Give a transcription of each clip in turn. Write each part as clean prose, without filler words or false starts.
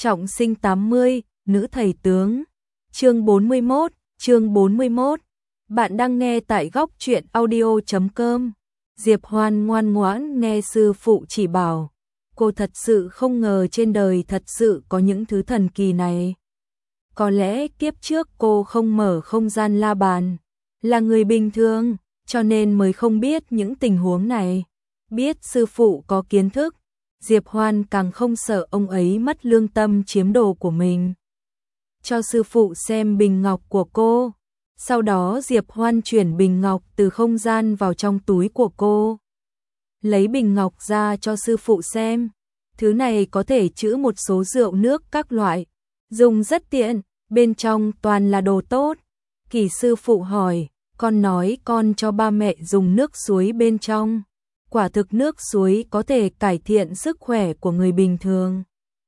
Trọng sinh 80, nữ thầy tướng. Chương 41. Bạn đang nghe tại góc truyện audio.com. Diệp Hoan ngoan ngoãn nghe sư phụ chỉ bảo. Cô thật sự không ngờ trên đời thật sự có những thứ thần kỳ này. Có lẽ kiếp trước cô không mở không gian la bàn, là người bình thường, cho nên mới không biết những tình huống này. Biết sư phụ có kiến thức, Diệp Hoan càng không sợ ông ấy mất lương tâm chiếm đồ của mình. Cho sư phụ xem bình ngọc của cô. Sau đó Diệp Hoan chuyển bình ngọc từ không gian vào trong túi của cô. Lấy bình ngọc ra cho sư phụ xem. Thứ này có thể trữ một số rượu nước các loại. Dùng rất tiện, bên trong toàn là đồ tốt. Kỳ sư phụ hỏi, con nói con cho ba mẹ dùng nước suối bên trong. Quả thực nước suối có thể cải thiện sức khỏe của người bình thường.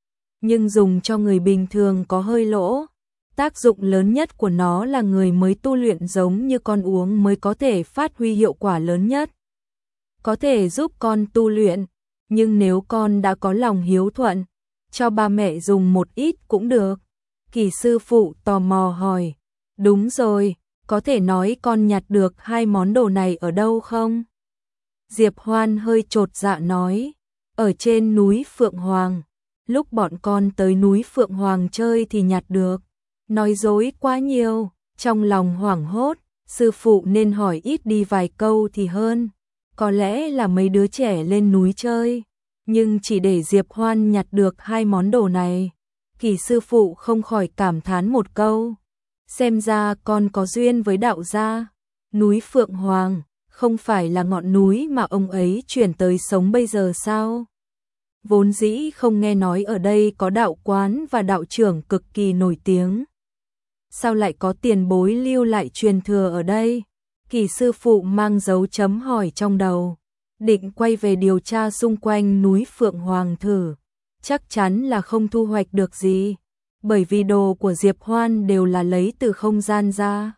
Nhưng dùng cho người bình thường có hơi lỗ. Tác dụng lớn nhất của nó là người mới tu luyện giống như con uống mới có thể phát huy hiệu quả lớn nhất. Có thể giúp con tu luyện, nhưng nếu con đã có lòng hiếu thuận, cho ba mẹ dùng một ít cũng được. Kỳ sư phụ tò mò hỏi, đúng rồi, có thể nói con nhặt được hai món đồ này ở đâu không? Diệp Hoan hơi chột dạ nói, ở trên núi Phượng Hoàng, lúc bọn con tới núi Phượng Hoàng chơi thì nhặt được. Nói dối quá nhiều, trong lòng hoảng hốt, sư phụ nên hỏi ít đi vài câu thì hơn. Có lẽ là mấy đứa trẻ lên núi chơi, nhưng chỉ để Diệp Hoan nhặt được hai món đồ này. Kỳ sư phụ không khỏi cảm thán một câu, xem ra con có duyên với đạo gia. Núi Phượng Hoàng không phải là ngọn núi mà ông ấy chuyển tới sống bây giờ sao? Vốn dĩ không nghe nói ở đây có đạo quán và đạo trưởng cực kỳ nổi tiếng. Sao lại có tiền bối lưu lại truyền thừa ở đây? Kỳ sư phụ mang dấu chấm hỏi trong đầu, định quay về điều tra xung quanh núi Phượng Hoàng thử. Chắc chắn là không thu hoạch được gì, bởi vì đồ của Diệp Hoan đều là lấy từ không gian ra.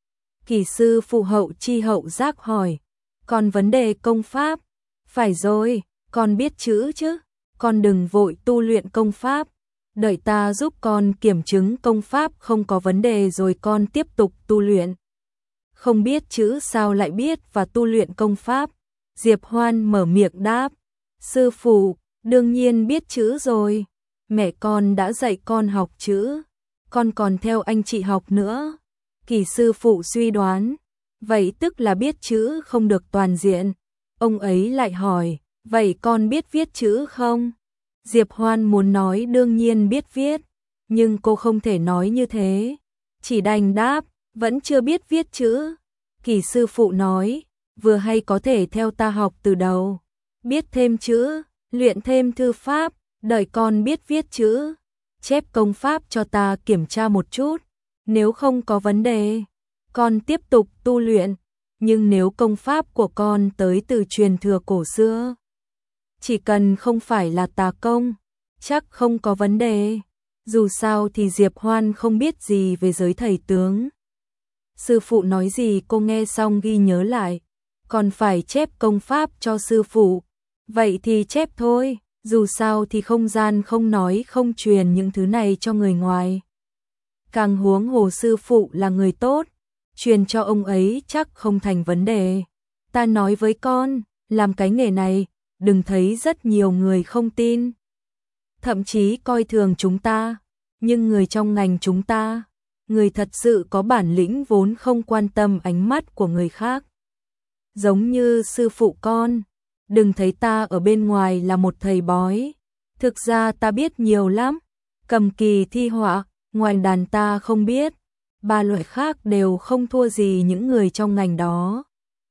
Kỳ sư phụ hậu chi hậu giác hỏi, còn vấn đề công pháp? Phải rồi, con biết chữ chứ, con đừng vội tu luyện công pháp. Đợi ta giúp con kiểm chứng công pháp không có vấn đề rồi con tiếp tục tu luyện. Không biết chữ sao lại biết và tu luyện công pháp? Diệp Hoan mở miệng đáp, sư phụ, đương nhiên biết chữ rồi. Mẹ con đã dạy con học chữ, con còn theo anh chị học nữa. Kỳ sư phụ suy đoán, vậy tức là biết chữ không được toàn diện. Ông ấy lại hỏi, vậy con biết viết chữ không? Diệp Hoan muốn nói đương nhiên biết viết, nhưng cô không thể nói như thế. Chỉ đành đáp, vẫn chưa biết viết chữ. Kỳ sư phụ nói, vừa hay có thể theo ta học từ đầu. Biết thêm chữ, luyện thêm thư pháp, đợi con biết viết chữ. Chép công pháp cho ta kiểm tra một chút. Nếu không có vấn đề, con tiếp tục tu luyện. Nhưng nếu công pháp của con tới từ truyền thừa cổ xưa, chỉ cần không phải là tà công, chắc không có vấn đề. Dù sao thì Diệp Hoan không biết gì về giới thầy tướng. Sư phụ nói gì cô nghe xong ghi nhớ lại, còn phải chép công pháp cho sư phụ. Vậy thì chép thôi, dù sao thì không gian không nói không truyền những thứ này cho người ngoài. Càng huống hồ sư phụ là người tốt, truyền cho ông ấy chắc không thành vấn đề. Ta nói với con, làm cái nghề này, đừng thấy rất nhiều người không tin. Thậm chí coi thường chúng ta, nhưng người trong ngành chúng ta, người thật sự có bản lĩnh vốn không quan tâm ánh mắt của người khác. Giống như sư phụ con, đừng thấy ta ở bên ngoài là một thầy bói. Thực ra ta biết nhiều lắm, cầm kỳ thi họa, ngoài đàn ta không biết. Ba loại khác đều không thua gì những người trong ngành đó.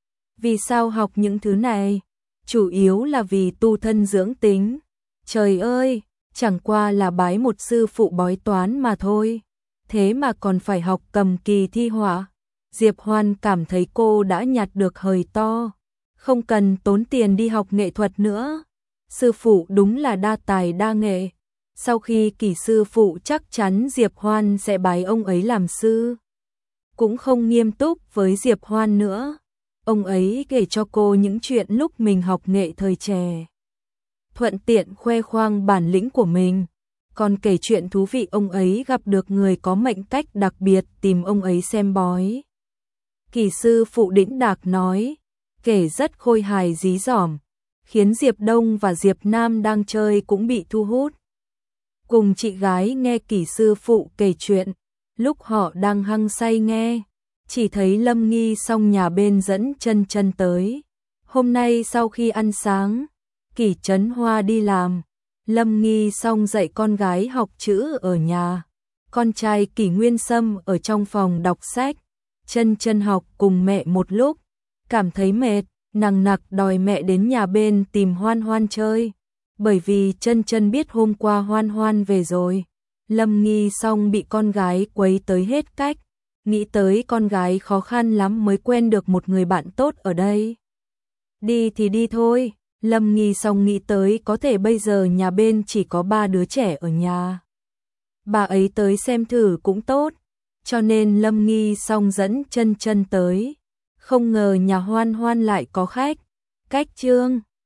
Vì sao học những thứ này? Chủ yếu là vì tu thân dưỡng tính. Trời ơi, chẳng qua là bái một sư phụ bói toán mà thôi. Thế mà còn phải học cầm kỳ thi họa. Diệp Hoan cảm thấy cô đã nhặt được hời to. Không cần tốn tiền đi học nghệ thuật nữa. Sư phụ đúng là đa tài đa nghệ. Sau khi Kỳ sư phụ chắc chắn Diệp Hoan sẽ bái ông ấy làm sư. Cũng không nghiêm túc với Diệp Hoan nữa. Ông ấy kể cho cô những chuyện lúc mình học nghệ thời trẻ. Thuận tiện khoe khoang bản lĩnh của mình. còn kể chuyện thú vị ông ấy gặp được người có mệnh cách đặc biệt tìm ông ấy xem bói. Kỳ sư phụ đĩnh đạc nói, kể rất khôi hài dí dỏm, khiến Diệp Đông và Diệp Nam đang chơi cũng bị thu hút. Cùng chị gái nghe kỳ sư phụ kể chuyện, lúc họ đang hăng say nghe, chỉ thấy Lâm Nghi Song nhà bên dẫn Chân Chân tới. Hôm nay sau khi ăn sáng, Kỷ Trấn Hoa đi làm, Lâm Nghi Song dạy con gái học chữ ở nhà, con trai Kỷ Nguyên Sâm ở trong phòng đọc sách. Chân Chân học cùng mẹ một lúc, cảm thấy mệt, nằng nặc đòi mẹ đến nhà bên tìm Hoan Hoan chơi, bởi vì Chân Chân biết hôm qua Hoan Hoan về rồi. Lâm Nghi Song bị con gái quấy tới hết cách, nghĩ tới con gái khó khăn lắm mới quen được một người bạn tốt ở đây. Đi thì đi thôi, Lâm Nghi Song nghĩ tới có thể bây giờ nhà bên chỉ có 3 đứa trẻ ở nhà. Bà ấy tới xem thử cũng tốt, cho nên Lâm Nghi Song dẫn Chân Chân tới. Không ngờ nhà Hoan Hoan lại có khách. Cách chương